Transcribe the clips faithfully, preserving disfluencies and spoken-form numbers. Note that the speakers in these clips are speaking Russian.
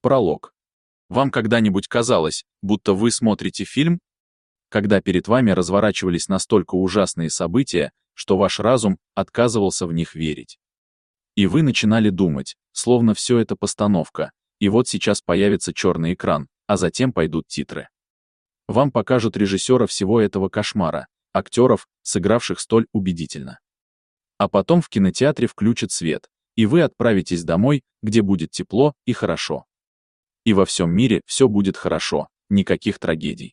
Пролог. Вам когда-нибудь казалось, будто вы смотрите фильм? Когда перед вами разворачивались настолько ужасные события, что ваш разум отказывался в них верить. И вы начинали думать, словно все это постановка, и вот сейчас появится черный экран, а затем пойдут титры. Вам покажут режиссера всего этого кошмара, актеров, сыгравших столь убедительно. А потом в кинотеатре включат свет, и вы отправитесь домой, где будет тепло и хорошо. И во всем мире все будет хорошо, никаких трагедий.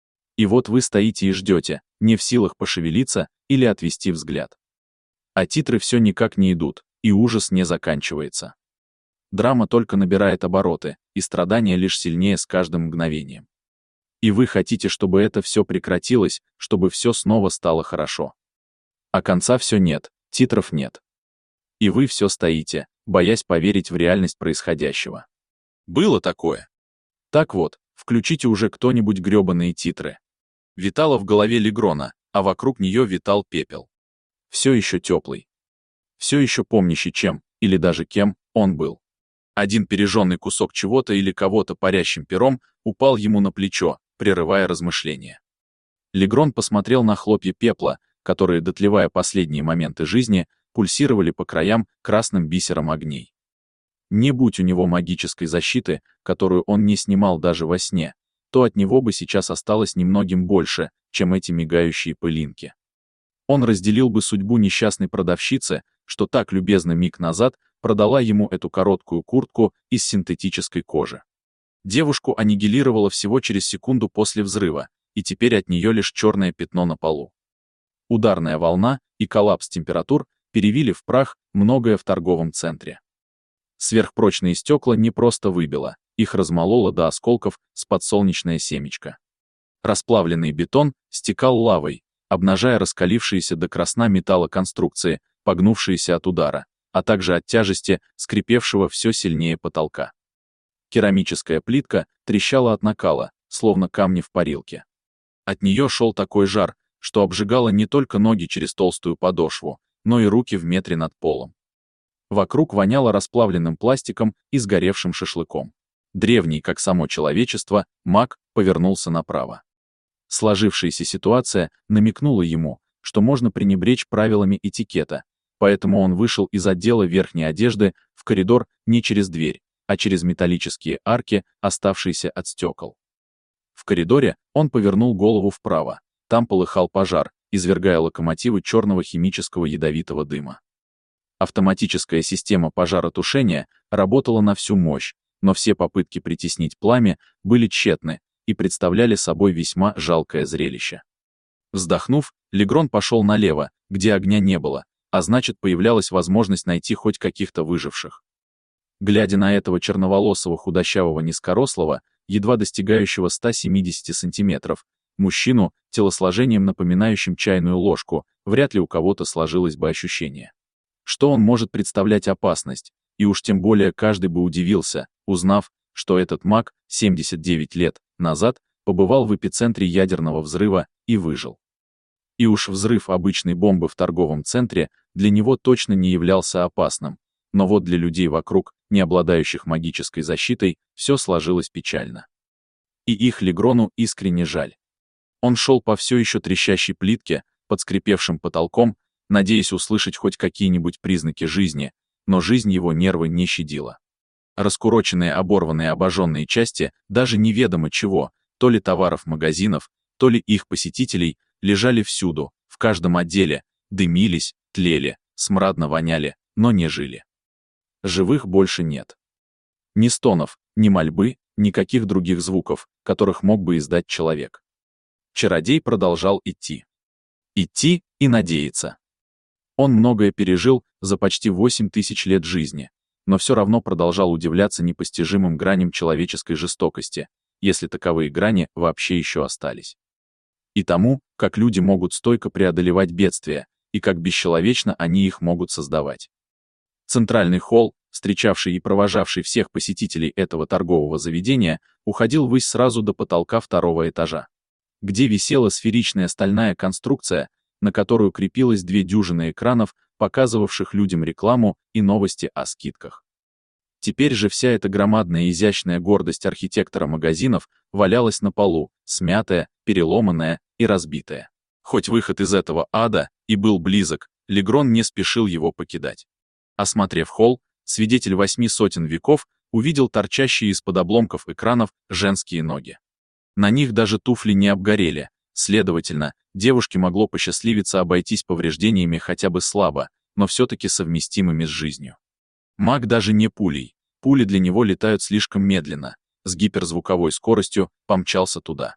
И вот вы стоите и ждете, не в силах пошевелиться или отвести взгляд. А титры все никак не идут, и ужас не заканчивается. Драма только набирает обороты, и страдания лишь сильнее с каждым мгновением. И вы хотите, чтобы это все прекратилось, чтобы все снова стало хорошо. А конца все нет, титров нет. И вы все стоите, боясь поверить в реальность происходящего. Было такое. Так вот, включите уже кто-нибудь грёбаные титры. Витало в голове Легрона, а вокруг нее витал пепел. Все еще теплый. Все еще помнящий чем, или даже кем, он был. Один пережженный кусок чего-то или кого-то парящим пером упал ему на плечо, прерывая размышления. Легрон посмотрел на хлопья пепла, которые, дотлевая последние моменты жизни, пульсировали по краям красным бисером огней. Не будь у него магической защиты, которую он не снимал даже во сне, то от него бы сейчас осталось немногим больше, чем эти мигающие пылинки. Он разделил бы судьбу несчастной продавщицы, что так любезно миг назад продала ему эту короткую куртку из синтетической кожи. Девушку аннигилировало всего через секунду после взрыва, и теперь от нее лишь черное пятно на полу. Ударная волна и коллапс температур перевили в прах многое в торговом центре. Сверхпрочные стекла не просто выбило, их размололо до осколков с подсолнечное семечко. Расплавленный бетон стекал лавой, обнажая раскалившиеся до красна металлоконструкции, погнувшиеся от удара, а также от тяжести скрипевшего все сильнее потолка. Керамическая плитка трещала от накала, словно камни в парилке. От нее шел такой жар, что обжигало не только ноги через толстую подошву, но и руки в метре над полом. Вокруг воняло расплавленным пластиком и сгоревшим шашлыком. Древний, как само человечество, маг повернулся направо. Сложившаяся ситуация намекнула ему, что можно пренебречь правилами этикета, поэтому он вышел из отдела верхней одежды в коридор не через дверь, а через металлические арки, оставшиеся от стекол. В коридоре он повернул голову вправо, там полыхал пожар, извергая локомотивы черного химического ядовитого дыма. Автоматическая система пожаротушения работала на всю мощь, но все попытки притеснить пламя были тщетны и представляли собой весьма жалкое зрелище. Вздохнув, Легрон пошел налево, где огня не было, а значит, появлялась возможность найти хоть каких-то выживших. Глядя на этого черноволосого худощавого низкорослого, едва достигающего ста семидесяти сантиметров, мужчину, телосложением напоминающим чайную ложку, вряд ли у кого-то сложилось бы ощущение, что он может представлять опасность, и уж тем более каждый бы удивился, узнав, что этот маг семьдесят девять лет назад побывал в эпицентре ядерного взрыва и выжил. И уж взрыв обычной бомбы в торговом центре для него точно не являлся опасным, но вот для людей вокруг, не обладающих магической защитой, все сложилось печально. И их Легрону искренне жаль. Он шел по все еще трещащей плитке, под скрипевшим потолком, надеясь услышать хоть какие-нибудь признаки жизни, но жизнь его нервы не щадила. Раскуроченные, оборванные, обожженные части, даже неведомо чего, то ли товаров магазинов, то ли их посетителей, лежали всюду, в каждом отделе, дымились, тлели, смрадно воняли, но не жили. Живых больше нет. Ни стонов, ни мольбы, никаких других звуков, которых мог бы издать человек. Чародей продолжал идти. Идти и надеяться. Он многое пережил за почти восемь тысяч лет жизни, но все равно продолжал удивляться непостижимым граням человеческой жестокости, если таковые грани вообще еще остались. И тому, как люди могут стойко преодолевать бедствия, и как бесчеловечно они их могут создавать. Центральный холл, встречавший и провожавший всех посетителей этого торгового заведения, уходил ввысь сразу до потолка второго этажа, где висела сферичная стальная конструкция, на которую крепилось две дюжины экранов, показывавших людям рекламу и новости о скидках. Теперь же вся эта громадная и изящная гордость архитектора магазинов валялась на полу, смятая, переломанная и разбитая. Хоть выход из этого ада и был близок, Легрон не спешил его покидать. Осмотрев холл, свидетель восьми сотен веков увидел торчащие из-под обломков экранов женские ноги. На них даже туфли не обгорели, следовательно, девушке могло посчастливиться обойтись повреждениями хотя бы слабо, но все-таки совместимыми с жизнью. Маг даже не пулей, пули для него летают слишком медленно, с гиперзвуковой скоростью помчался туда.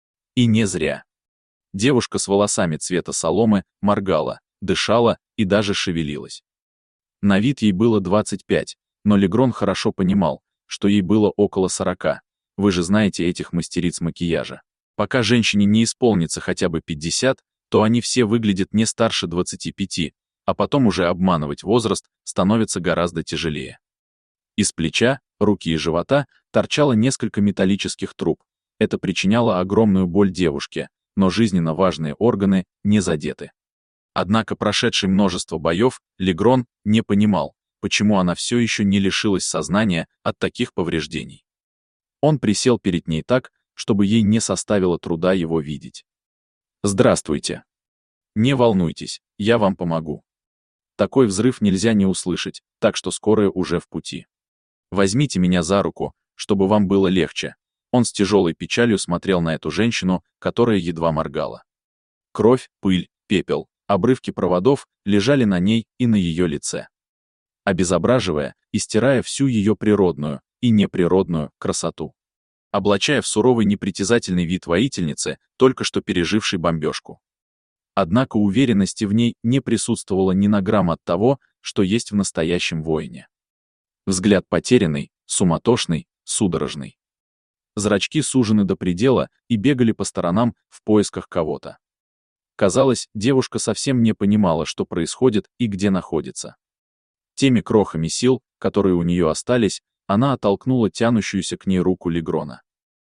И не зря. Девушка с волосами цвета соломы моргала, дышала и даже шевелилась. На вид ей было двадцать пять, но Легрон хорошо понимал, что ей было около сорока. Вы же знаете этих мастериц макияжа. Пока женщине не исполнится хотя бы пятьдесят, то они все выглядят не старше двадцати пяти, а потом уже обманывать возраст становится гораздо тяжелее. Из плеча, руки и живота торчало несколько металлических труб. Это причиняло огромную боль девушке, но жизненно важные органы не задеты. Однако прошедший множество боев, Легрон не понимал, почему она все еще не лишилась сознания от таких повреждений. Он присел перед ней так, чтобы ей не составило труда его видеть. «Здравствуйте. Не волнуйтесь, я вам помогу. Такой взрыв нельзя не услышать, так что скорая уже в пути. Возьмите меня за руку, чтобы вам было легче». Он с тяжелой печалью смотрел на эту женщину, которая едва моргала. Кровь, пыль, пепел, обрывки проводов лежали на ней и на ее лице, обезображивая и стирая всю ее природную и неприродную красоту, облачая в суровый непритязательный вид воительницы, только что пережившей бомбежку. Однако уверенности в ней не присутствовало ни на грамм от того, что есть в настоящем воине. Взгляд потерянный, суматошный, судорожный. Зрачки сужены до предела и бегали по сторонам в поисках кого-то. Казалось, девушка совсем не понимала, что происходит и где находится. Теми крохами сил, которые у нее остались, она оттолкнула тянущуюся к ней руку Легрона.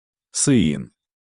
«Сыин!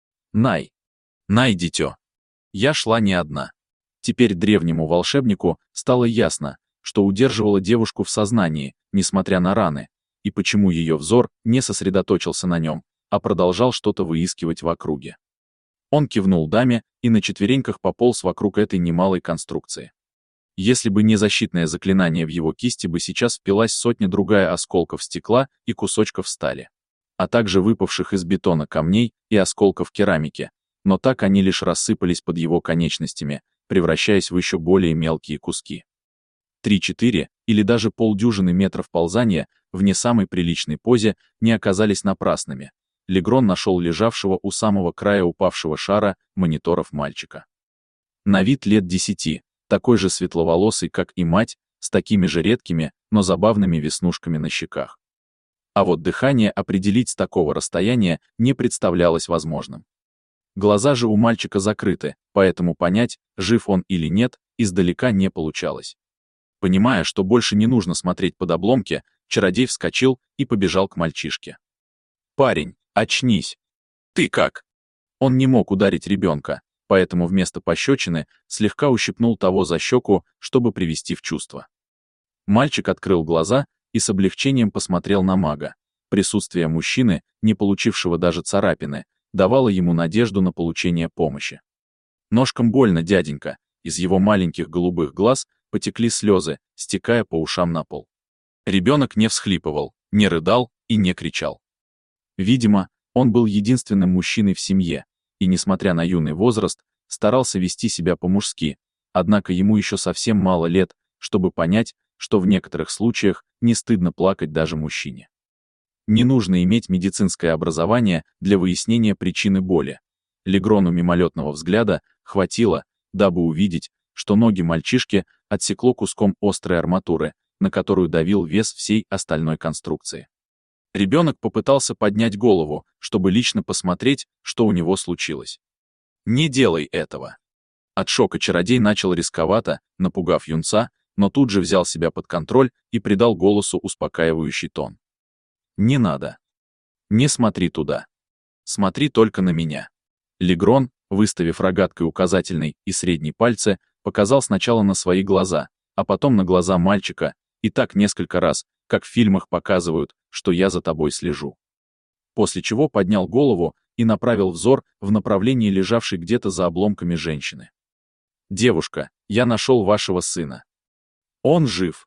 Най! Най, дитё!» Я шла не одна. Теперь древнему волшебнику стало ясно, что удерживало девушку в сознании, несмотря на раны, и почему ее взор не сосредоточился на нем, а продолжал что-то выискивать в округе. Он кивнул даме и на четвереньках пополз вокруг этой немалой конструкции. Если бы не защитное заклинание в его кисти, бы сейчас впилась сотня-другая осколков стекла и кусочков стали, а также выпавших из бетона камней и осколков керамики, но так они лишь рассыпались под его конечностями, превращаясь в еще более мелкие куски. Три-четыре или даже полдюжины метров ползания в не самой приличной позе не оказались напрасными. Легрон нашел лежавшего у самого края упавшего шара мониторов мальчика. На вид лет десяти, такой же светловолосый, как и мать, с такими же редкими, но забавными веснушками на щеках. А вот дыхание определить с такого расстояния не представлялось возможным. Глаза же у мальчика закрыты, поэтому понять, жив он или нет, издалека не получалось. Понимая, что больше не нужно смотреть под обломки, чародей вскочил и побежал к мальчишке. «Парень, очнись! Ты как?» Он не мог ударить ребенка, поэтому вместо пощечины слегка ущипнул того за щеку, чтобы привести в чувство. Мальчик открыл глаза и с облегчением посмотрел на мага. Присутствие мужчины, не получившего даже царапины, давало ему надежду на получение помощи. «Ножкам больно, дяденька», из его маленьких голубых глаз потекли слезы, стекая по ушам на пол. Ребенок не всхлипывал, не рыдал и не кричал. Видимо, он был единственным мужчиной в семье, и, несмотря на юный возраст, старался вести себя по-мужски, однако ему еще совсем мало лет, чтобы понять, что в некоторых случаях не стыдно плакать даже мужчине. Не нужно иметь медицинское образование для выяснения причины боли. Легрону мимолетного взгляда хватило, дабы увидеть, что ноги мальчишки отсекло куском острой арматуры, на которую давил вес всей остальной конструкции. Ребенок попытался поднять голову, чтобы лично посмотреть, что у него случилось. «Не делай этого!» От шока чародей начал рисковато, напугав юнца, но тут же взял себя под контроль и придал голосу успокаивающий тон. «Не надо. Не смотри туда. Смотри только на меня». Легрон, выставив рогаткой указательный и средний пальцы, показал сначала на свои глаза, а потом на глаза мальчика, и так несколько раз, как в фильмах показывают, что я за тобой слежу». После чего поднял голову и направил взор в направлении лежавшей где-то за обломками женщины. «Девушка, я нашел вашего сына. Он жив.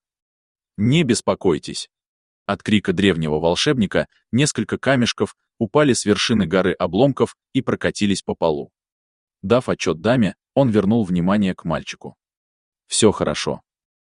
Не беспокойтесь». От крика древнего волшебника несколько камешков упали с вершины горы обломков и прокатились по полу. Дав отчет даме, он вернул внимание к мальчику. «Все хорошо.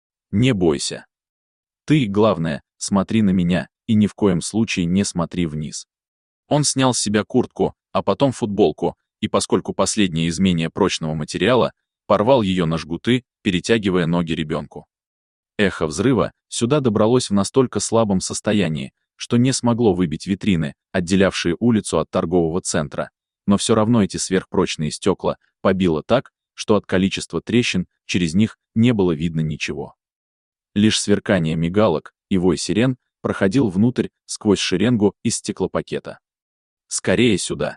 Не бойся. Ты, главное, смотри на меня и ни в коем случае не смотри вниз». Он снял с себя куртку, а потом футболку, и поскольку последнее из менее прочного материала, порвал ее на жгуты, перетягивая ноги ребенку. Эхо взрыва сюда добралось в настолько слабом состоянии, что не смогло выбить витрины, отделявшие улицу от торгового центра, но все равно эти сверхпрочные стекла побило так, что от количества трещин через них не было видно ничего. Лишь сверкание мигалок и вой сирен проходил внутрь сквозь шеренгу из стеклопакета. «Скорее сюда!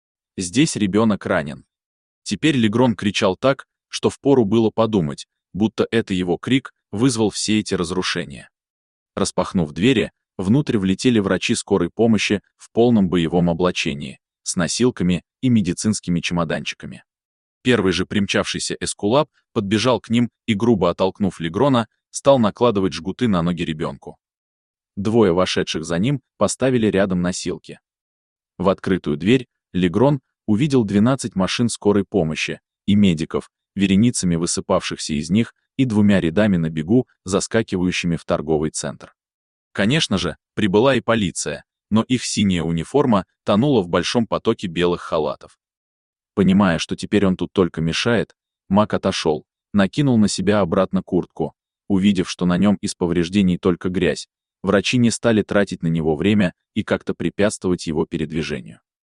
Здесь ребенок ранен». Теперь Легрон кричал так, что впору было подумать, будто это его крик вызвал все эти разрушения. Распахнув двери, внутрь влетели врачи скорой помощи в полном боевом облачении, с носилками и медицинскими чемоданчиками. Первый же примчавшийся эскулап подбежал к ним и, грубо оттолкнув Легрона, стал накладывать жгуты на ноги ребенку. Двое вошедших за ним поставили рядом носилки. В открытую дверь Легрон увидел двенадцать машин скорой помощи и медиков, вереницами высыпавшихся из них и двумя рядами на бегу, заскакивающими в торговый центр. Конечно же, прибыла и полиция, но их синяя униформа тонула в большом потоке белых халатов. Понимая, что теперь он тут только мешает, Мак отошел, накинул на себя обратно куртку. Увидев, что на нем из повреждений только грязь, врачи не стали тратить на него время и как-то препятствовать его передвижению.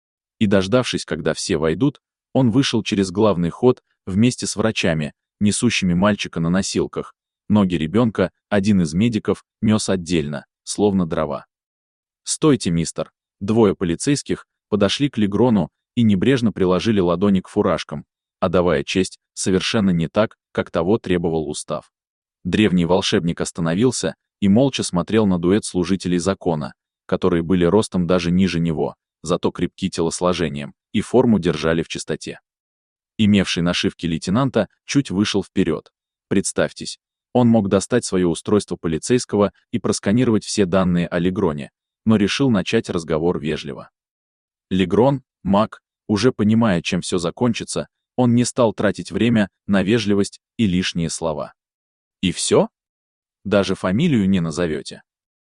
И дождавшись, когда все войдут, он вышел через главный ход вместе с врачами, несущими мальчика на носилках. Ноги ребенка один из медиков нес отдельно, словно дрова. «Стойте, мистер!» Двое полицейских подошли к Легрону и небрежно приложили ладони к фуражкам, отдавая честь совершенно не так, как того требовал устав. Древний волшебник остановился и молча смотрел на дуэт служителей закона, которые были ростом даже ниже него, зато крепки телосложением, и форму держали в чистоте. Имевший нашивки лейтенанта чуть вышел вперед. Представьтесь, он мог достать свое устройство полицейского и просканировать все данные о Легроне, но решил начать разговор вежливо. Легрон, Мак, уже понимая, чем все закончится, он не стал тратить время на вежливость и лишние слова. «И все? Даже фамилию не назовете?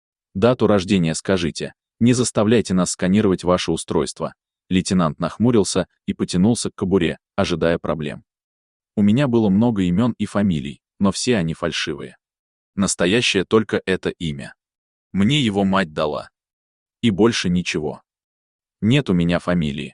Дату рождения скажите, не заставляйте нас сканировать ваше устройство». Лейтенант нахмурился и потянулся к кобуре, ожидая проблем. «У меня было много имен и фамилий, но все они фальшивые. Настоящее только это имя. Мне его мать дала. И больше ничего. Нет у меня фамилии.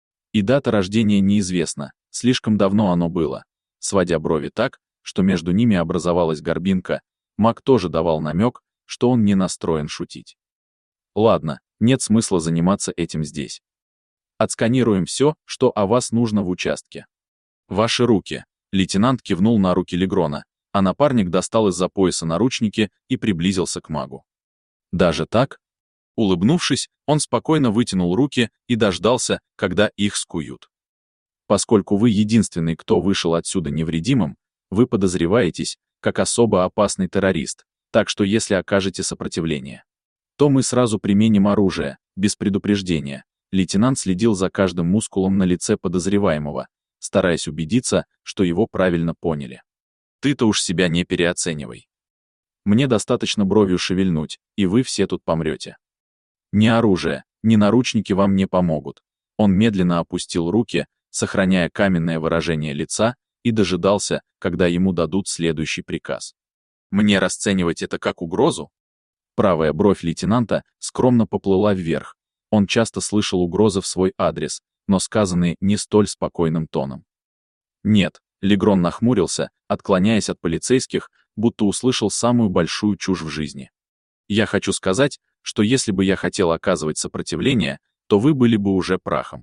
И дата рождения неизвестна, слишком давно оно было». Сводя брови так, что между ними образовалась горбинка, Мак тоже давал намек, что он не настроен шутить. «Ладно, нет смысла заниматься этим здесь. Отсканируем все, что о вас нужно в участке. Ваши руки». Лейтенант кивнул на руки Легрона, а напарник достал из-за пояса наручники и приблизился к магу. «Даже так?» Улыбнувшись, он спокойно вытянул руки и дождался, когда их скуют. «Поскольку вы единственный, кто вышел отсюда невредимым, вы подозреваетесь, как особо опасный террорист, так что если окажете сопротивление, то мы сразу применим оружие, без предупреждения». Лейтенант следил за каждым мускулом на лице подозреваемого, стараясь убедиться, что его правильно поняли. «Ты-то уж себя не переоценивай. Мне достаточно бровью шевельнуть, и вы все тут помрете. Ни оружие, ни наручники вам не помогут». Он медленно опустил руки, сохраняя каменное выражение лица, и дожидался, когда ему дадут следующий приказ. «Мне расценивать это как угрозу?» Правая бровь лейтенанта скромно поплыла вверх. Он часто слышал угрозы в свой адрес, но сказанные не столь спокойным тоном. «Нет», — Легрон нахмурился, отклоняясь от полицейских, будто услышал самую большую чушь в жизни. «Я хочу сказать, что если бы я хотел оказывать сопротивление, то вы были бы уже прахом.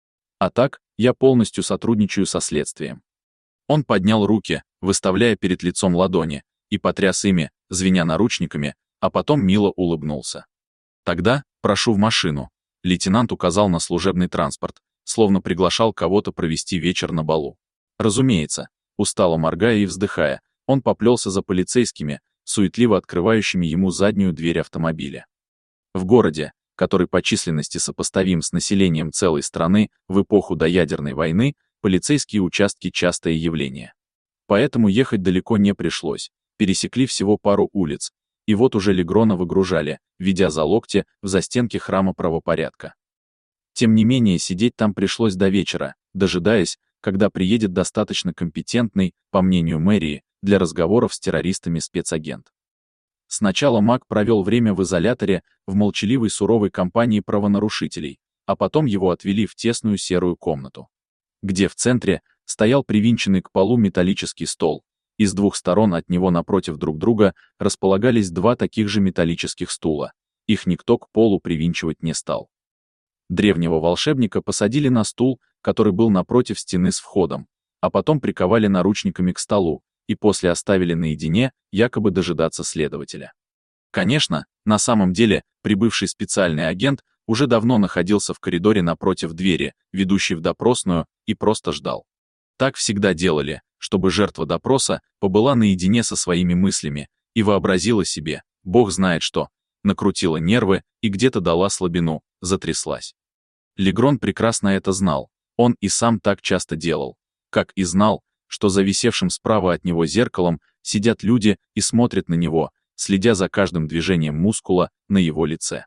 А так, я полностью сотрудничаю со следствием». Он поднял руки, выставляя перед лицом ладони, и потряс ими, звеня наручниками, а потом мило улыбнулся. «Тогда прошу в машину». Лейтенант указал на служебный транспорт, словно приглашал кого-то провести вечер на балу. Разумеется, устало моргая и вздыхая, он поплелся за полицейскими, суетливо открывающими ему заднюю дверь автомобиля. В городе, который по численности сопоставим с населением целой страны в эпоху доядерной войны, полицейские участки — частое явление. Поэтому ехать далеко не пришлось, пересекли всего пару улиц, и вот уже Легрона выгружали, ведя за локти в застенки храма правопорядка. Тем не менее, сидеть там пришлось до вечера, дожидаясь, когда приедет достаточно компетентный, по мнению мэрии, для разговоров с террористами спецагент. Сначала Мак провел время в изоляторе в молчаливой суровой компании правонарушителей, а потом его отвели в тесную серую комнату, где в центре стоял привинченный к полу металлический стол, и с двух сторон от него напротив друг друга располагались два таких же металлических стула. Их никто к полу привинчивать не стал. Древнего волшебника посадили на стул, который был напротив стены с входом, а потом приковали наручниками к столу и после оставили наедине, якобы дожидаться следователя. Конечно, на самом деле, прибывший специальный агент уже давно находился в коридоре напротив двери, ведущей в допросную, и просто ждал. Так всегда делали, чтобы жертва допроса побыла наедине со своими мыслями и вообразила себе, бог знает что, накрутила нервы и где-то дала слабину, затряслась. Легрон прекрасно это знал, он и сам так часто делал, как и знал, что за висевшим справа от него зеркалом сидят люди и смотрят на него, следя за каждым движением мускула на его лице.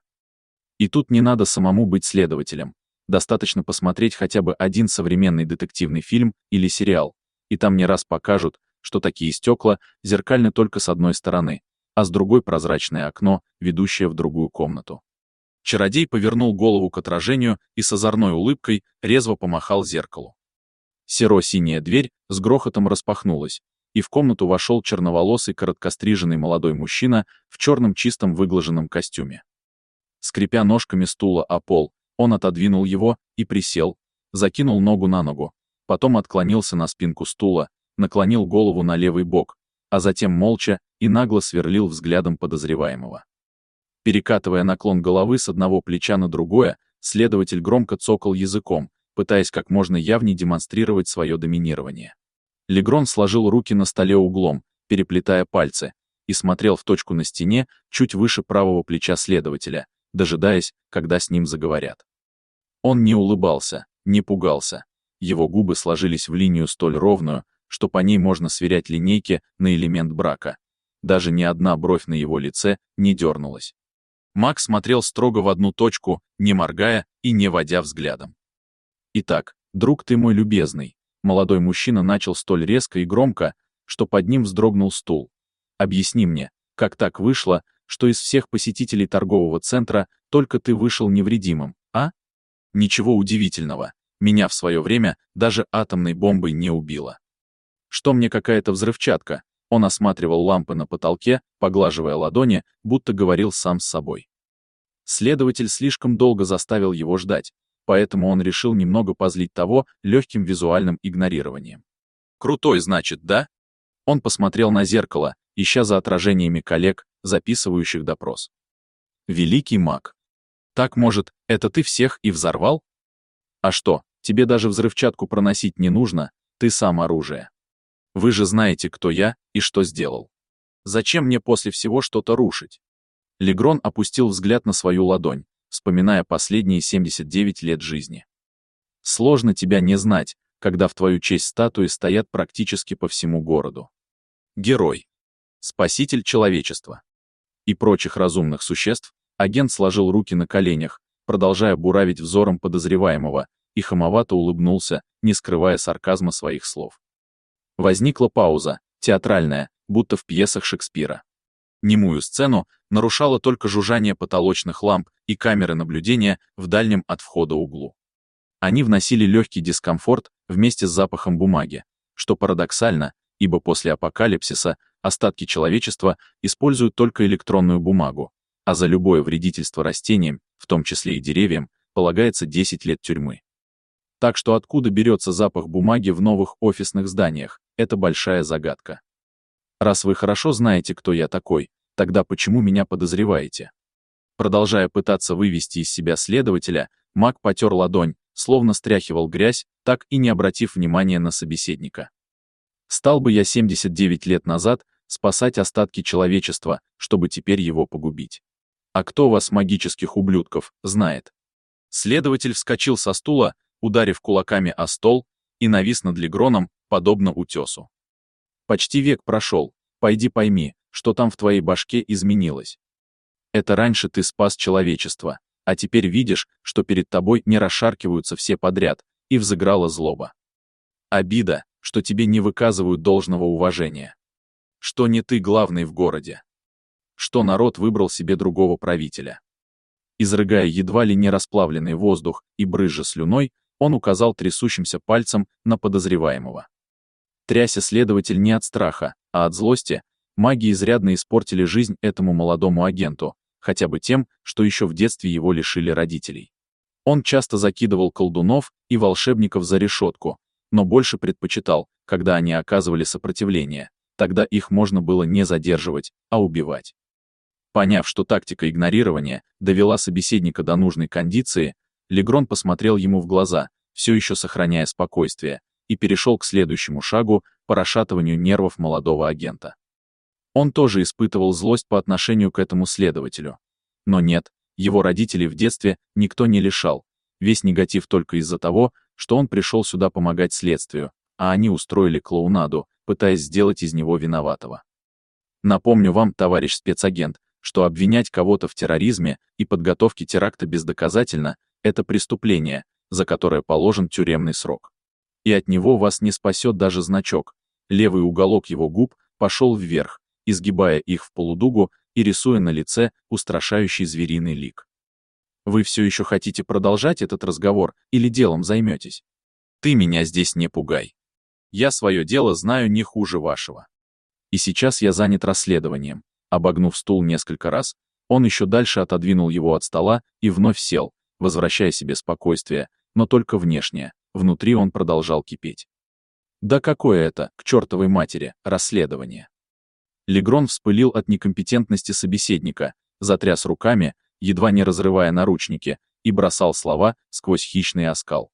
И тут не надо самому быть следователем, достаточно посмотреть хотя бы один современный детективный фильм или сериал, и там не раз покажут, что такие стекла зеркальны только с одной стороны, а с другой прозрачное окно, ведущее в другую комнату. Чародей повернул голову к отражению и с озорной улыбкой резво помахал зеркалу. Серо-синяя дверь с грохотом распахнулась, и в комнату вошел черноволосый короткостриженный молодой мужчина в черном чистом выглаженном костюме. Скрипя ножками стула о пол, он отодвинул его и присел, закинул ногу на ногу, потом отклонился на спинку стула, наклонил голову на левый бок, а затем молча и нагло сверлил взглядом подозреваемого. Перекатывая наклон головы с одного плеча на другое, следователь громко цокал языком, пытаясь как можно явнее демонстрировать свое доминирование. Легрон сложил руки на столе углом, переплетая пальцы, и смотрел в точку на стене чуть выше правого плеча следователя, дожидаясь, когда с ним заговорят. Он не улыбался, не пугался. Его губы сложились в линию столь ровную, что по ней можно сверять линейки на элемент брака. Даже ни одна бровь на его лице не дернулась. Мак смотрел строго в одну точку, не моргая и не водя взглядом. «Итак, друг ты мой любезный», молодой мужчина начал столь резко и громко, что под ним вздрогнул стул. «Объясни мне, как так вышло, что из всех посетителей торгового центра только ты вышел невредимым, а? Ничего удивительного, меня в свое время даже атомной бомбой не убило. Что мне какая-то взрывчатка?» Он осматривал лампы на потолке, поглаживая ладони, будто говорил сам с собой. Следователь слишком долго заставил его ждать, поэтому он решил немного позлить того легким визуальным игнорированием. «Крутой, значит, да?» Он посмотрел на зеркало, ища за отражениями коллег, записывающих допрос. «Великий маг. Так, может, это ты всех и взорвал? А что, тебе даже взрывчатку проносить не нужно, ты сам оружие. Вы же знаете, кто я и что сделал. Зачем мне после всего что-то рушить?» Легрон опустил взгляд на свою ладонь, вспоминая последние семьдесят девять лет жизни. «Сложно тебя не знать, когда в твою честь статуи стоят практически по всему городу. Герой. Спаситель человечества. И прочих разумных существ». Агент сложил руки на коленях, продолжая буравить взором подозреваемого, и хамовато улыбнулся, не скрывая сарказма своих слов. Возникла пауза, театральная, будто в пьесах Шекспира. Немую сцену нарушало только жужжание потолочных ламп и камеры наблюдения в дальнем от входа углу. Они вносили легкий дискомфорт вместе с запахом бумаги, что парадоксально, ибо после апокалипсиса остатки человечества используют только электронную бумагу, а за любое вредительство растениям, в том числе и деревьям, полагается десять лет тюрьмы. Так что откуда берется запах бумаги в новых офисных зданиях, это большая загадка. Раз вы хорошо знаете, кто я такой, Тогда почему меня подозреваете? Продолжая пытаться вывести из себя следователя, маг потер ладонь, словно стряхивал грязь, так и не обратив внимания на собеседника. Стал бы я семьдесят девять лет назад спасать остатки человечества, чтобы теперь его погубить. А кто вас, магических ублюдков, знает? Следователь вскочил со стула, ударив кулаками о стол, и навис над Легроном, подобно утесу. Почти век прошел, пойди пойми, что там в твоей башке изменилось. Это раньше ты спас человечество, а теперь видишь, что перед тобой не расшаркиваются все подряд, и взыграла злоба. Обида, что тебе не выказывают должного уважения. Что не ты главный в городе. Что народ выбрал себе другого правителя. Изрыгая едва ли не расплавленный воздух и брызжа слюной, он указал трясущимся пальцем на подозреваемого. Тряся следователь не от страха, а от злости, маги изрядно испортили жизнь этому молодому агенту, хотя бы тем, что еще в детстве его лишили родителей. Он часто закидывал колдунов и волшебников за решетку, но больше предпочитал, когда они оказывали сопротивление, тогда их можно было не задерживать, а убивать. Поняв, что тактика игнорирования довела собеседника до нужной кондиции, Легрон посмотрел ему в глаза, все еще сохраняя спокойствие, и перешел к следующему шагу по расшатыванию нервов молодого агента. Он тоже испытывал злость по отношению к этому следователю. Но нет, его родителей в детстве никто не лишал, весь негатив только из-за того, что он пришел сюда помогать следствию, а они устроили клоунаду, пытаясь сделать из него виноватого. Напомню вам, товарищ спецагент, что обвинять кого-то в терроризме и подготовке теракта бездоказательно – это преступление, за которое положен тюремный срок. И от него вас не спасет даже значок. Левый уголок его губ пошел вверх, изгибая их в полудугу и рисуя на лице устрашающий звериный лик. Вы все еще хотите продолжать этот разговор или делом займетесь? Ты меня здесь не пугай. Я свое дело знаю не хуже вашего. И сейчас я занят расследованием. Обогнув стул несколько раз, он еще дальше отодвинул его от стола и вновь сел, возвращая себе спокойствие, но только внешнее, внутри он продолжал кипеть. Да какое это, к чертовой матери, расследование? Легрон вспылил от некомпетентности собеседника, затряс руками, едва не разрывая наручники, и бросал слова сквозь хищный оскал.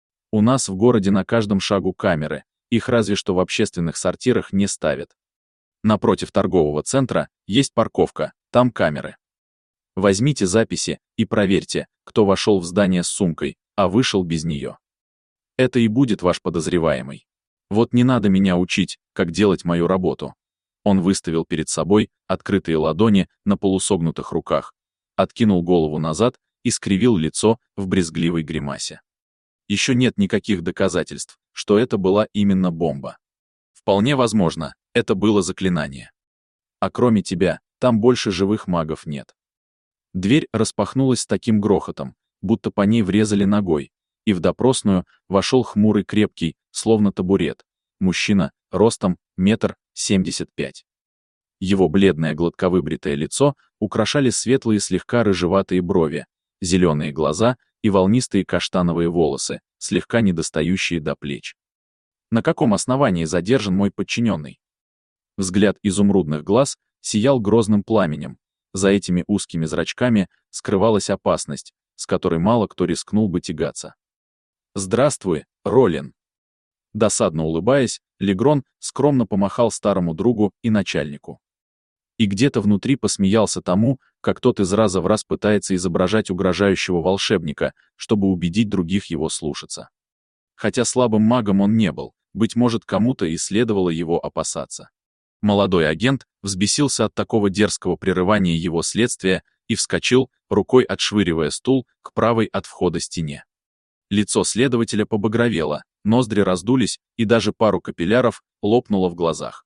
У нас в городе на каждом шагу камеры, их разве что в общественных сортирах не ставят. Напротив торгового центра есть парковка, там камеры. Возьмите записи и проверьте, кто вошел в здание с сумкой, а вышел без нее. Это и будет ваш подозреваемый. Вот не надо меня учить, как делать мою работу. Он выставил перед собой открытые ладони на полусогнутых руках, откинул голову назад и скривил лицо в брезгливой гримасе. Еще нет никаких доказательств, что это была именно бомба. Вполне возможно, это было заклинание. А кроме тебя, там больше живых магов нет. Дверь распахнулась с таким грохотом, будто по ней врезали ногой, и в допросную вошел хмурый крепкий, словно табурет, мужчина, ростом метр семьдесят пять. Его бледное гладковыбритое лицо украшали светлые слегка рыжеватые брови, зеленые глаза и волнистые каштановые волосы, слегка недостающие до плеч. На каком основании задержан мой подчиненный? Взгляд изумрудных глаз сиял грозным пламенем, за этими узкими зрачками скрывалась опасность, с которой мало кто рискнул бы тягаться. «Здравствуй, Ролин!» Досадно улыбаясь, Легрон скромно помахал старому другу и начальнику. И где-то внутри посмеялся тому, как тот из раза в раз пытается изображать угрожающего волшебника, чтобы убедить других его слушаться. Хотя слабым магом он не был, быть может, кому-то и следовало его опасаться. Молодой агент взбесился от такого дерзкого прерывания его следствия и вскочил, рукой отшвыривая стул к правой от входа стене. Лицо следователя побагровело, ноздри раздулись, и даже пару капилляров лопнуло в глазах.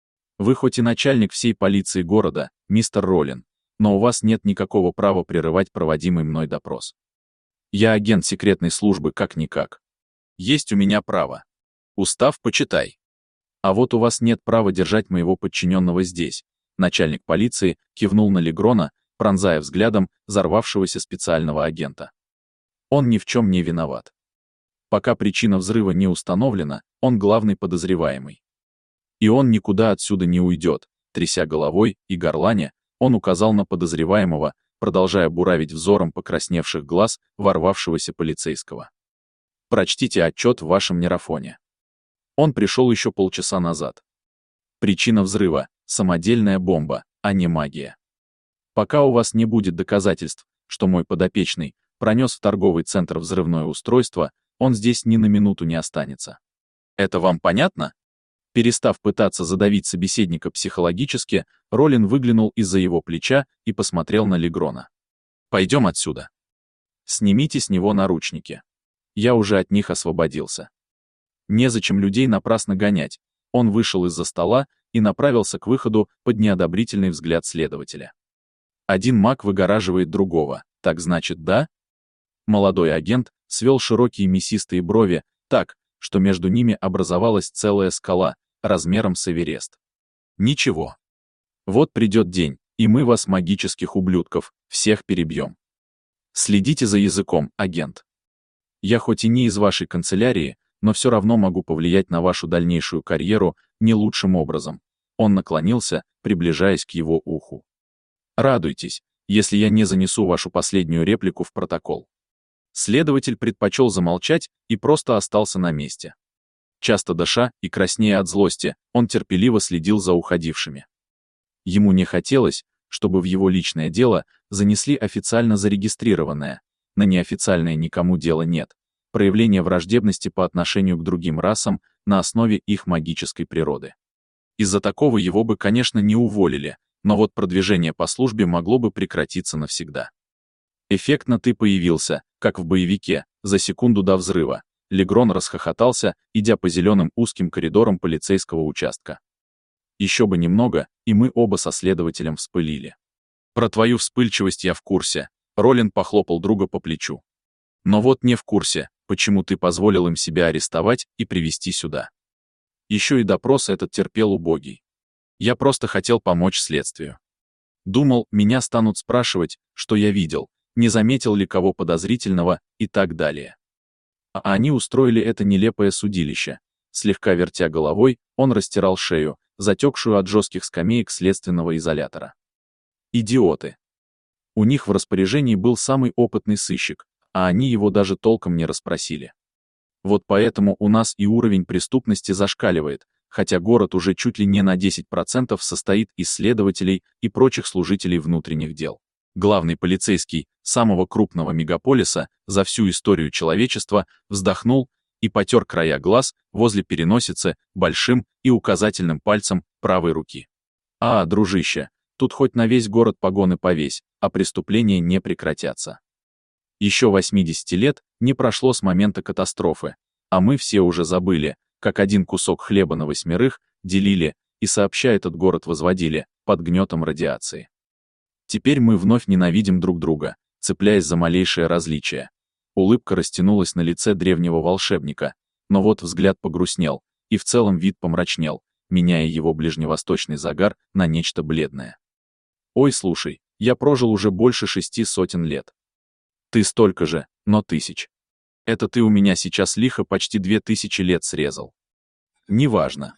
Вы хоть и начальник всей полиции города, мистер Ролин, но у вас нет никакого права прерывать проводимый мной допрос. Я агент секретной службы как-никак. Есть у меня право. Устав почитай. А вот у вас нет права держать моего подчиненного здесь. Начальник полиции кивнул на Легрона, пронзая взглядом взорвавшегося специального агента. Он ни в чем не виноват. Пока причина взрыва не установлена, он главный подозреваемый. И он никуда отсюда не уйдет, тряся головой и горланя, Он указал на подозреваемого, продолжая буравить взором покрасневших глаз ворвавшегося полицейского. Прочтите отчет в вашем нейрофоне. Он пришел еще полчаса назад. Причина взрыва — самодельная бомба, а не магия. Пока у вас не будет доказательств, что мой подопечный пронес в торговый центр взрывное устройство, он здесь ни на минуту не останется. Это вам понятно? Перестав пытаться задавить собеседника психологически, Ролин выглянул из-за его плеча и посмотрел на Легрона. «Пойдем отсюда. Снимите с него наручники. Я уже от них освободился. Незачем людей напрасно гонять». Он вышел из-за стола и направился к выходу под неодобрительный взгляд следователя. Один маг выгораживает другого, так значит, да? Молодой агент свел широкие мясистые брови так, что между ними образовалась целая скала, размером с Эверест. Ничего. Вот придет день, и мы вас, магических ублюдков, всех перебьем. Следите за языком, агент. Я хоть и не из вашей канцелярии, но все равно могу повлиять на вашу дальнейшую карьеру не лучшим образом. Он наклонился, приближаясь к его уху. Радуйтесь, если я не занесу вашу последнюю реплику в протокол. Следователь предпочел замолчать и просто остался на месте. Часто дыша и краснея от злости, он терпеливо следил за уходившими. Ему не хотелось, чтобы в его личное дело занесли официально зарегистрированное, на неофициальное никому дела нет, проявление враждебности по отношению к другим расам на основе их магической природы. Из-за такого его бы, конечно, не уволили, но вот продвижение по службе могло бы прекратиться навсегда. Эффектно ты появился, как в боевике, за секунду до взрыва. Легрон расхохотался, идя по зеленым узким коридорам полицейского участка. Еще бы немного, и мы оба со следователем вспылили. Про твою вспыльчивость я в курсе. Ролин похлопал друга по плечу. Но вот не в курсе, почему ты позволил им себя арестовать и привести сюда. Еще и допрос этот терпел убогий. Я просто хотел помочь следствию. Думал, меня станут спрашивать, что я видел, не заметил ли кого подозрительного и так далее. А они устроили это нелепое судилище. Слегка вертя головой, он растирал шею, затекшую от жестких скамеек следственного изолятора. Идиоты. У них в распоряжении был самый опытный сыщик, а они его даже толком не расспросили. Вот поэтому у нас и уровень преступности зашкаливает, хотя город уже чуть ли не на десять процентов состоит из следователей и прочих служителей внутренних дел. Главный полицейский самого крупного мегаполиса за всю историю человечества вздохнул и потер края глаз возле переносицы большим и указательным пальцем правой руки. А, дружище, тут хоть на весь город погоны повесь, а преступления не прекратятся. Еще восемьдесят лет не прошло с момента катастрофы, а мы все уже забыли, как один кусок хлеба на восьмерых делили и сообща этот город возводили под гнетом радиации. Теперь мы вновь ненавидим друг друга, цепляясь за малейшее различие. Улыбка растянулась на лице древнего волшебника, но вот взгляд погрустнел, и в целом вид помрачнел, меняя его ближневосточный загар на нечто бледное. Ой, слушай, я прожил уже больше шести сотен лет. Ты столько же, но тысяч. Это ты у меня сейчас лихо почти две тысячи лет срезал. Неважно.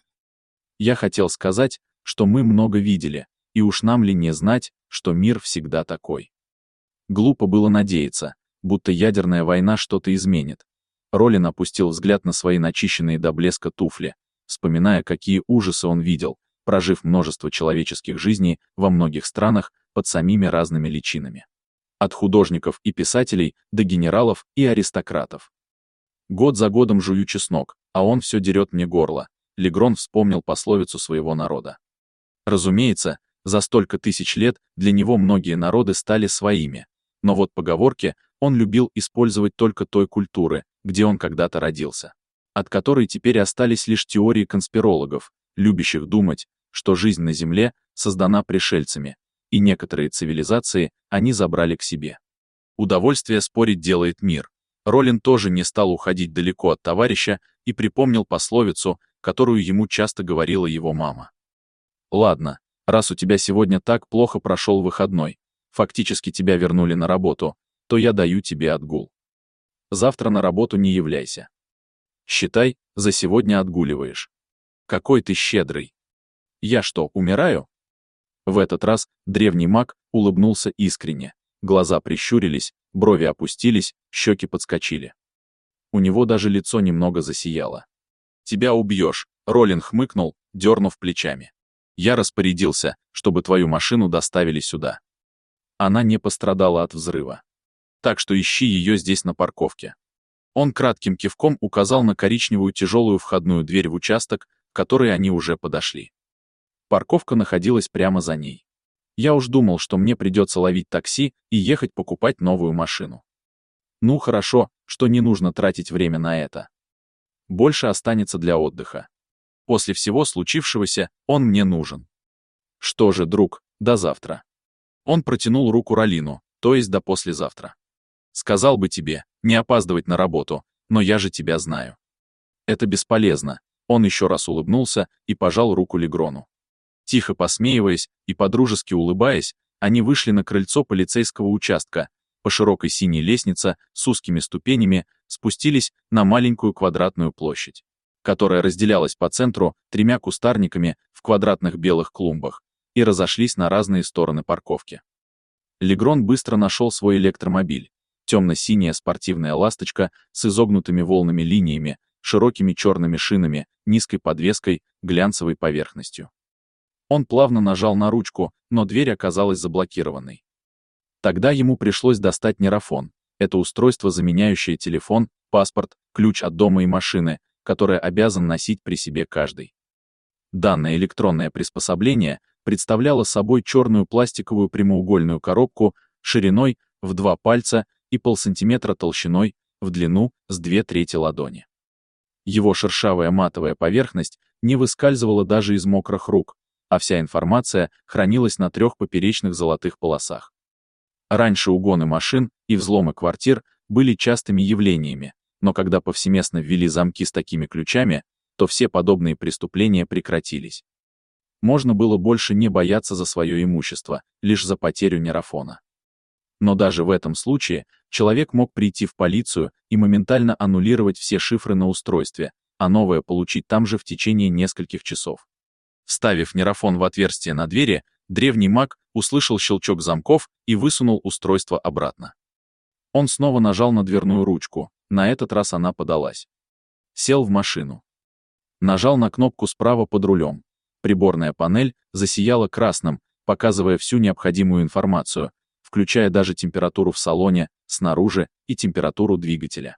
Я хотел сказать, что мы много видели, и уж нам ли не знать, что мир всегда такой. Глупо было надеяться, будто ядерная война что-то изменит. Ролин опустил взгляд на свои начищенные до блеска туфли, вспоминая, какие ужасы он видел, прожив множество человеческих жизней во многих странах под самими разными личинами. От художников и писателей до генералов и аристократов. Год за годом жую чеснок, а он все дерет мне горло. Легрон вспомнил пословицу своего народа. Разумеется, за столько тысяч лет для него многие народы стали своими, но вот поговорки он любил использовать только той культуры, где он когда-то родился, от которой теперь остались лишь теории конспирологов, любящих думать, что жизнь на Земле создана пришельцами, и некоторые цивилизации они забрали к себе. Удовольствие спорить делает мир. Ролин тоже не стал уходить далеко от товарища и припомнил пословицу, которую ему часто говорила его мама. «Ладно, раз у тебя сегодня так плохо прошел выходной, фактически тебя вернули на работу, то я даю тебе отгул. Завтра на работу не являйся. Считай, за сегодня отгуливаешь. Какой ты щедрый. Я что, умираю?» В этот раз древний маг улыбнулся искренне. Глаза прищурились, брови опустились, щеки подскочили. У него даже лицо немного засияло. «Тебя убьешь», — Ролин хмыкнул, дернув плечами. «Я распорядился, чтобы твою машину доставили сюда. Она не пострадала от взрыва. Так что ищи ее здесь на парковке». Он кратким кивком указал на коричневую тяжелую входную дверь в участок, к которой они уже подошли. Парковка находилась прямо за ней. Я уж думал, что мне придется ловить такси и ехать покупать новую машину. Ну хорошо, что не нужно тратить время на это. Больше останется для отдыха. После всего случившегося он мне нужен. Что же, друг, до завтра. Он протянул руку Ролину, то есть до послезавтра. Сказал бы тебе, не опаздывать на работу, но я же тебя знаю. Это бесполезно. Он еще раз улыбнулся и пожал руку Легрону. Тихо посмеиваясь и подружески улыбаясь, они вышли на крыльцо полицейского участка, по широкой синей лестнице с узкими ступенями спустились на маленькую квадратную площадь, которая разделялась по центру тремя кустарниками в квадратных белых клумбах, и разошлись на разные стороны парковки. Легрон быстро нашел свой электромобиль. Темно-синяя спортивная ласточка с изогнутыми волнами линиями, широкими черными шинами, низкой подвеской, глянцевой поверхностью. Он плавно нажал на ручку, но дверь оказалась заблокированной. Тогда ему пришлось достать нейрофон. Это устройство, заменяющее телефон, паспорт, ключ от дома и машины, которое обязан носить при себе каждый. Данное электронное приспособление представляло собой черную пластиковую прямоугольную коробку шириной в два пальца и полсантиметра толщиной в длину с две трети ладони. Его шершавая матовая поверхность не выскальзывала даже из мокрых рук, а вся информация хранилась на трех поперечных золотых полосах. Раньше угоны машин и взломы квартир были частыми явлениями, но когда повсеместно ввели замки с такими ключами, то все подобные преступления прекратились. Можно было больше не бояться за свое имущество, лишь за потерю нейрофона. Но даже в этом случае человек мог прийти в полицию и моментально аннулировать все шифры на устройстве, а новое получить там же в течение нескольких часов. Вставив нейрофон в отверстие на двери, древний маг услышал щелчок замков и высунул устройство обратно. Он снова нажал на дверную ручку, на этот раз она подалась. Сел в машину. Нажал на кнопку справа под рулем. Приборная панель засияла красным, показывая всю необходимую информацию, включая даже температуру в салоне, снаружи и температуру двигателя.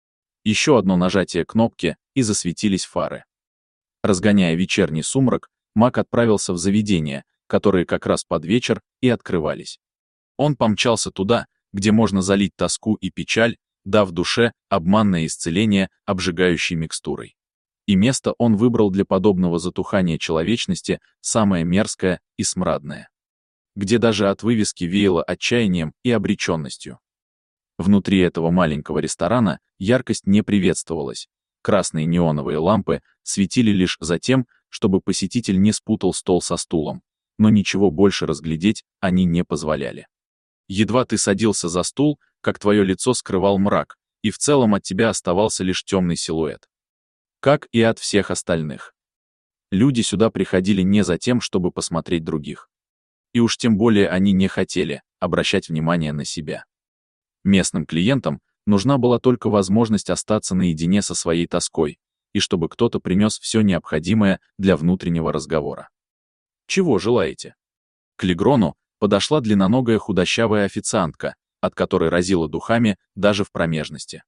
Еще одно нажатие кнопки, и засветились фары. Разгоняя вечерний сумрак, маг отправился в заведения, которые как раз под вечер и открывались. Он помчался туда, где можно залить тоску и печаль, дав душе обманное исцеление обжигающей микстурой. И место он выбрал для подобного затухания человечности самое мерзкое и смрадное, где даже от вывески веяло отчаянием и обреченностью. Внутри этого маленького ресторана яркость не приветствовалась. Красные неоновые лампы светили лишь за тем, чтобы посетитель не спутал стол со стулом, но ничего больше разглядеть они не позволяли. Едва ты садился за стул, как твое лицо скрывал мрак, и в целом от тебя оставался лишь темный силуэт. Как и от всех остальных. Люди сюда приходили не за тем, чтобы посмотреть других. И уж тем более они не хотели обращать внимание на себя. Местным клиентам нужна была только возможность остаться наедине со своей тоской, и чтобы кто-то принес все необходимое для внутреннего разговора. Чего желаете? К Легрону подошла длинноногая худощавая официантка, от которой разило духами даже в промежности.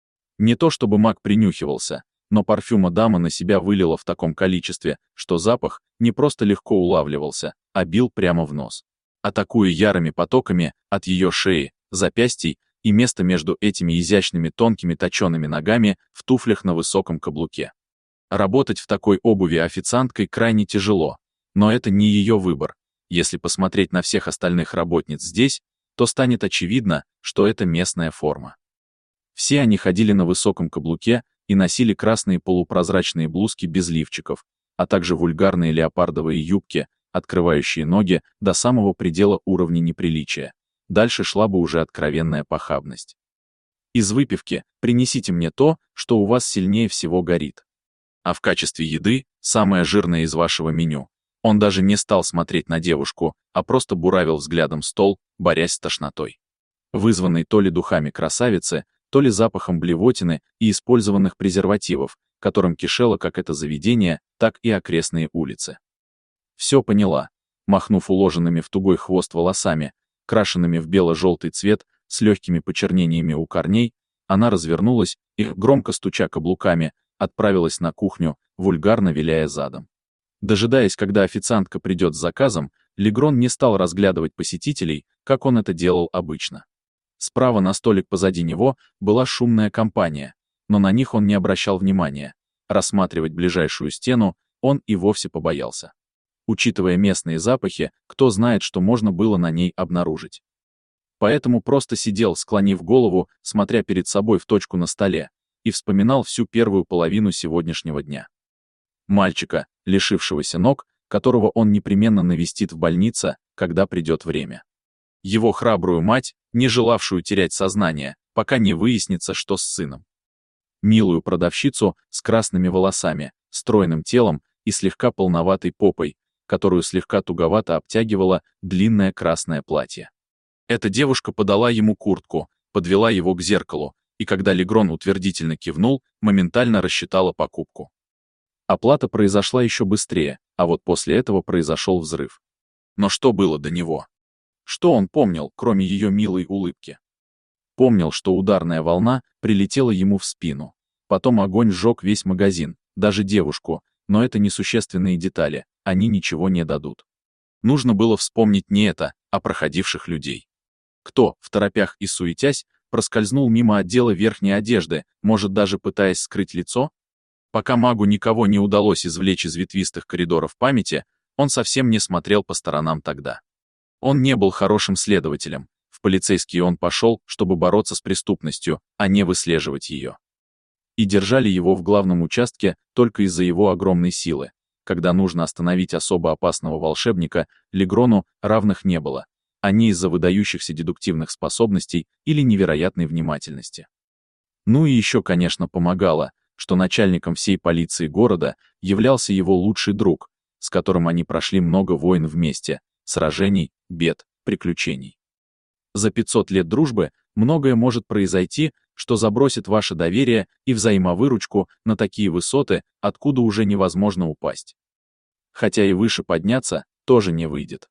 Не то чтобы маг принюхивался, но парфюма дама на себя вылила в таком количестве, что запах не просто легко улавливался, а бил прямо в нос, атакуя ярыми потоками от ее шеи, запястий и места между этими изящными тонкими точеными ногами в туфлях на высоком каблуке. Работать в такой обуви официанткой крайне тяжело, но это не ее выбор. Если посмотреть на всех остальных работниц здесь, то станет очевидно, что это местная форма. Все они ходили на высоком каблуке и носили красные полупрозрачные блузки без лифчиков, а также вульгарные леопардовые юбки, открывающие ноги до самого предела уровня неприличия. Дальше шла бы уже откровенная похабность. Из выпивки принесите мне то, что у вас сильнее всего горит. А в качестве еды, самое жирное из вашего меню, Он даже не стал смотреть на девушку, а просто буравил взглядом стол, борясь с тошнотой, вызванной то ли духами красавицы, то ли запахом блевотины и использованных презервативов, которым кишело как это заведение, так и окрестные улицы. Все поняла. Махнув уложенными в тугой хвост волосами, крашенными в бело-желтый цвет, с легкими почернениями у корней, она развернулась и, громко стуча каблуками, отправилась на кухню, вульгарно виляя задом. Дожидаясь, когда официантка придет с заказом, Легрон не стал разглядывать посетителей, как он это делал обычно. Справа на столик позади него была шумная компания, но на них он не обращал внимания. Рассматривать ближайшую стену он и вовсе побоялся. Учитывая местные запахи, кто знает, что можно было на ней обнаружить. Поэтому просто сидел, склонив голову, смотря перед собой в точку на столе, и вспоминал всю первую половину сегодняшнего дня. Мальчика, лишившегося ног, которого он непременно навестит в больнице, когда придет время. Его храбрую мать, не желавшую терять сознание, пока не выяснится, что с сыном. Милую продавщицу с красными волосами, стройным телом и слегка полноватой попой, которую слегка туговато обтягивало длинное красное платье. Эта девушка подала ему куртку, подвела его к зеркалу, и когда Легрон утвердительно кивнул, моментально рассчитала покупку. Оплата произошла еще быстрее, а вот после этого произошел взрыв. Но что было до него? Что он помнил, кроме ее милой улыбки? Помнил, что ударная волна прилетела ему в спину. Потом огонь сжег весь магазин, даже девушку, но это несущественные детали, они ничего не дадут. Нужно было вспомнить не это, а проходивших людей. Кто, второпях и суетясь, проскользнул мимо отдела верхней одежды, может даже пытаясь скрыть лицо? Пока магу никого не удалось извлечь из ветвистых коридоров памяти, он совсем не смотрел по сторонам тогда. Он не был хорошим следователем, в полицейские он пошел, чтобы бороться с преступностью, а не выслеживать ее. И держали его в главном участке только из-за его огромной силы. Когда нужно остановить особо опасного волшебника, Легрону равных не было, а не из-за выдающихся дедуктивных способностей или невероятной внимательности. Ну и еще, конечно, помогало, что начальником всей полиции города являлся его лучший друг, с которым они прошли много войн вместе, сражений, бед, приключений. За пятьсот лет дружбы многое может произойти, что забросит ваше доверие и взаимовыручку на такие высоты, откуда уже невозможно упасть. Хотя и выше подняться тоже не выйдет.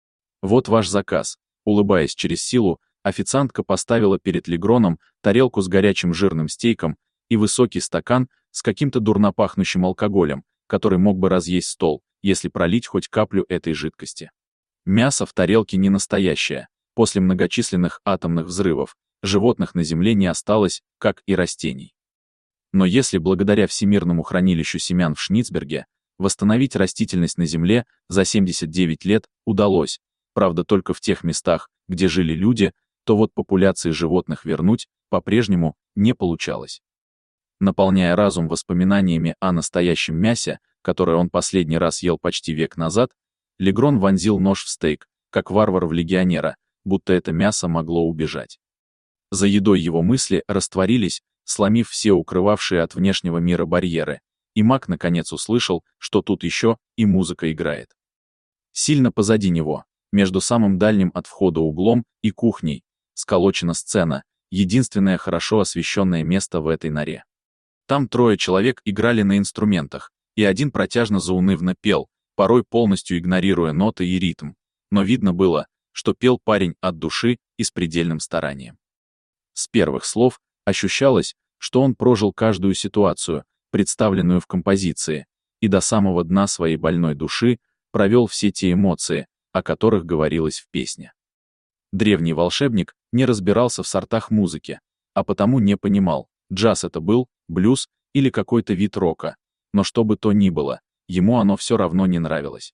Вот ваш заказ. Улыбаясь через силу, официантка поставила перед Легроном тарелку с горячим жирным стейком и высокий стакан с каким-то дурнопахнущим алкоголем, который мог бы разъесть стол, если пролить хоть каплю этой жидкости. Мясо в тарелке не настоящее. После многочисленных атомных взрывов животных на Земле не осталось, как и растений. Но если благодаря Всемирному хранилищу семян в Шницберге восстановить растительность на Земле за семьдесят девять лет удалось, правда только в тех местах, где жили люди, то вот популяции животных вернуть по-прежнему не получалось. Наполняя разум воспоминаниями о настоящем мясе, которое он последний раз ел почти век назад, Легрон вонзил нож в стейк, как варвар в легионера, будто это мясо могло убежать. За едой его мысли растворились, сломив все укрывавшие от внешнего мира барьеры, и маг наконец услышал, что тут еще и музыка играет. Сильно позади него, между самым дальним от входа углом и кухней, сколочена сцена, единственное хорошо освещенное место в этой норе. Там трое человек играли на инструментах, и один протяжно заунывно пел, порой полностью игнорируя ноты и ритм, но видно было, что пел парень от души и с предельным старанием. С первых слов ощущалось, что он прожил каждую ситуацию, представленную в композиции, и до самого дна своей больной души провел все те эмоции, о которых говорилось в песне. Древний волшебник не разбирался в сортах музыки, а потому не понимал, джаз это был, блюз или какой-то вид рока, но что бы то ни было, ему оно все равно не нравилось.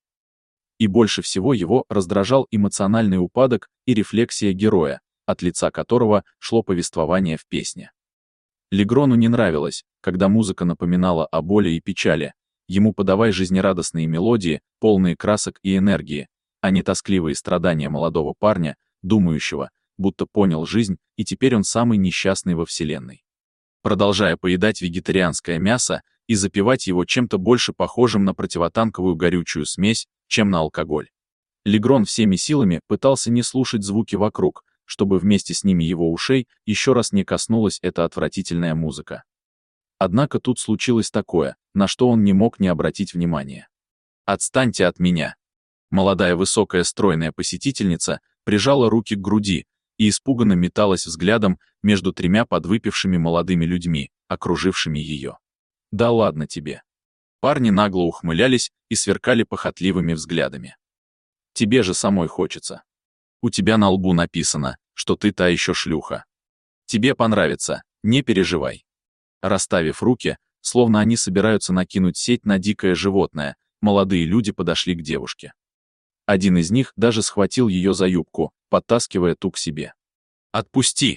И больше всего его раздражал эмоциональный упадок и рефлексия героя, от лица которого шло повествование в песне. Легрону не нравилось, когда музыка напоминала о боли и печали, ему подавай жизнерадостные мелодии, полные красок и энергии, а не тоскливые страдания молодого парня, думающего, будто понял жизнь, и теперь он самый несчастный во вселенной. Продолжая поедать вегетарианское мясо и запивать его чем-то больше похожим на противотанковую горючую смесь, чем на алкоголь. Легрон всеми силами пытался не слушать звуки вокруг, чтобы вместе с ними его ушей еще раз не коснулась эта отвратительная музыка. Однако тут случилось такое, на что он не мог не обратить внимания. «Отстаньте от меня!» Молодая высокая стройная посетительница прижала руки к груди и испуганно металась взглядом между тремя подвыпившими молодыми людьми, окружившими ее. «Да ладно тебе!» Парни нагло ухмылялись и сверкали похотливыми взглядами. «Тебе же самой хочется. У тебя на лбу написано, что ты та еще шлюха. Тебе понравится, не переживай». Расставив руки, словно они собираются накинуть сеть на дикое животное, молодые люди подошли к девушке. Один из них даже схватил ее за юбку, подтаскивая ту к себе. «Отпусти!»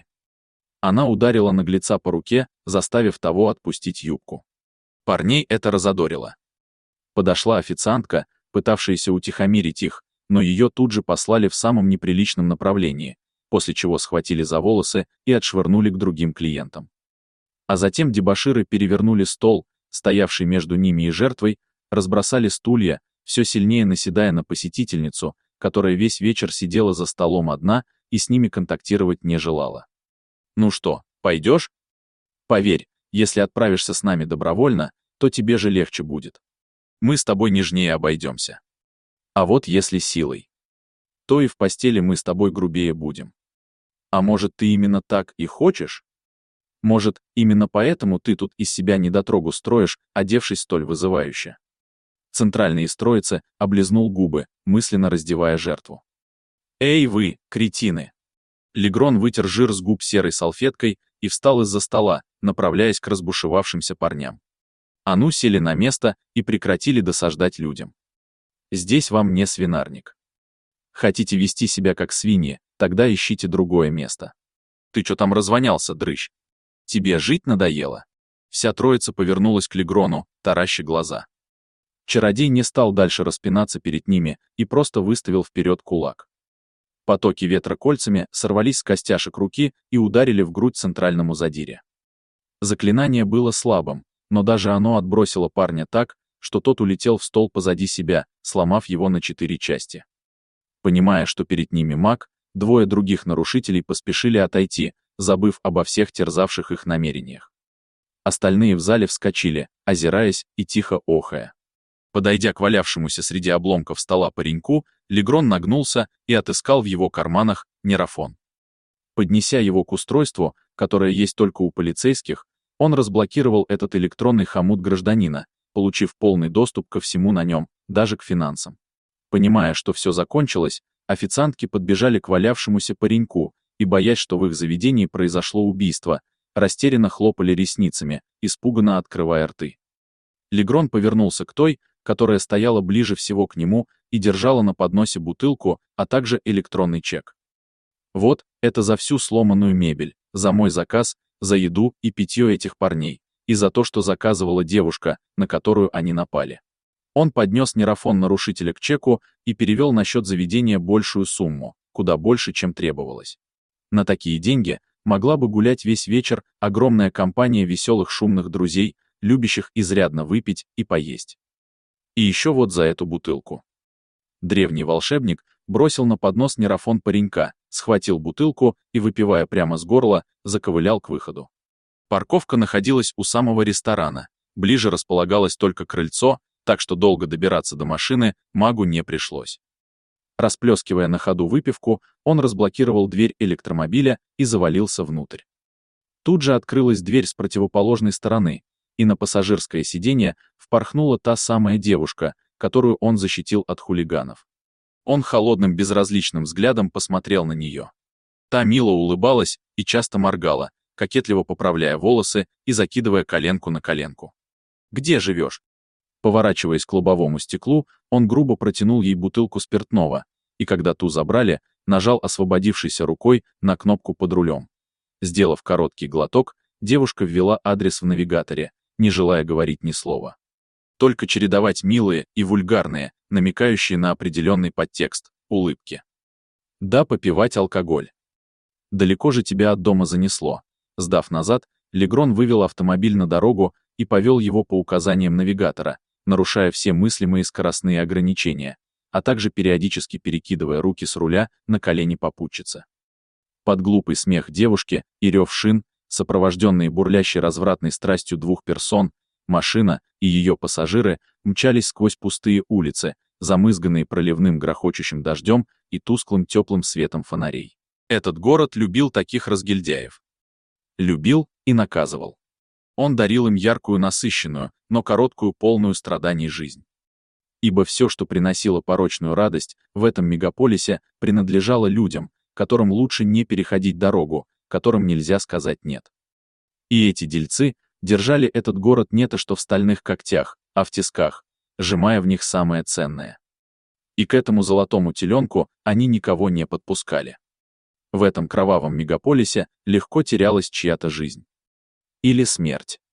Она ударила наглеца по руке, заставив того отпустить юбку. Парней это разодорило. Подошла официантка, пытавшаяся утихомирить их, но ее тут же послали в самом неприличном направлении, после чего схватили за волосы и отшвырнули к другим клиентам. А затем дебоширы перевернули стол, стоявший между ними и жертвой, разбросали стулья, все сильнее наседая на посетительницу, которая весь вечер сидела за столом одна и с ними контактировать не желала. «Ну что, пойдешь? Поверь, если отправишься с нами добровольно, то тебе же легче будет. Мы с тобой нежнее обойдемся. А вот если силой, то и в постели мы с тобой грубее будем. А может, ты именно так и хочешь? Может, именно поэтому ты тут из себя недотрогу строишь, одевшись столь вызывающе?» Центральный из троицы облизнул губы, мысленно раздевая жертву. «Эй вы, кретины!» Легрон вытер жир с губ серой салфеткой и встал из-за стола, направляясь к разбушевавшимся парням. А ну сели на место и прекратили досаждать людям. Здесь вам не свинарник. Хотите вести себя как свиньи, тогда ищите другое место. Ты чё там развонялся, дрыщ? Тебе жить надоело? Вся троица повернулась к Легрону, тараща глаза. Чародей не стал дальше распинаться перед ними и просто выставил вперед кулак. Потоки ветра кольцами сорвались с костяшек руки и ударили в грудь центральному задире. Заклинание было слабым, но даже оно отбросило парня так, что тот улетел в стол позади себя, сломав его на четыре части. Понимая, что перед ними маг, двое других нарушителей поспешили отойти, забыв обо всех терзавших их намерениях. Остальные в зале вскочили, озираясь и тихо охая. Подойдя к валявшемуся среди обломков стола пареньку, Легрон нагнулся и отыскал в его карманах нейрофон. Поднеся его к устройству, которое есть только у полицейских, он разблокировал этот электронный хомут гражданина, получив полный доступ ко всему на нем, даже к финансам. Понимая, что все закончилось, официантки подбежали к валявшемуся пареньку и, боясь, что в их заведении произошло убийство, растерянно хлопали ресницами, испуганно открывая рты. Легрон повернулся к той, которая стояла ближе всего к нему и держала на подносе бутылку, а также электронный чек. «Вот, это за всю сломанную мебель, за мой заказ, за еду и питье этих парней, и за то, что заказывала девушка, на которую они напали». Он поднес нейрофон нарушителя к чеку и перевел на счет заведения большую сумму, куда больше, чем требовалось. На такие деньги могла бы гулять весь вечер огромная компания веселых шумных друзей, любящих изрядно выпить и поесть. И еще вот за эту бутылку. Древний волшебник бросил на поднос нейрофон паренька, схватил бутылку и, выпивая прямо с горла, заковылял к выходу. Парковка находилась у самого ресторана, ближе располагалось только крыльцо, так что долго добираться до машины магу не пришлось. Расплескивая на ходу выпивку, он разблокировал дверь электромобиля и завалился внутрь. Тут же открылась дверь с противоположной стороны, и на пассажирское сиденье впорхнула та самая девушка, которую он защитил от хулиганов. Он холодным безразличным взглядом посмотрел на нее. Та мило улыбалась и часто моргала, кокетливо поправляя волосы и закидывая коленку на коленку. «Где живешь?» Поворачиваясь к лобовому стеклу, он грубо протянул ей бутылку спиртного, и когда ту забрали, нажал освободившейся рукой на кнопку под рулем. Сделав короткий глоток, девушка ввела адрес в навигаторе, не желая говорить ни слова. Только чередовать милые и вульгарные, намекающие на определенный подтекст, улыбки. Да, попивать алкоголь. Далеко же тебя от дома занесло. Сдав назад, Легрон вывел автомобиль на дорогу и повел его по указаниям навигатора, нарушая все мыслимые скоростные ограничения, а также периодически перекидывая руки с руля на колени попутчицы. Под глупый смех девушки и рев шин, сопровожденные бурлящей развратной страстью двух персон, машина и ее пассажиры мчались сквозь пустые улицы, замызганные проливным грохочущим дождем и тусклым теплым светом фонарей. Этот город любил таких разгильдяев. Любил и наказывал. Он дарил им яркую, насыщенную, но короткую, полную страданий жизнь. Ибо все, что приносило порочную радость в этом мегаполисе, принадлежало людям, которым лучше не переходить дорогу, которым нельзя сказать «нет». И эти дельцы держали этот город не то что в стальных когтях, а в тисках, сжимая в них самое ценное. И к этому золотому теленку они никого не подпускали. В этом кровавом мегаполисе легко терялась чья-то жизнь. Или смерть.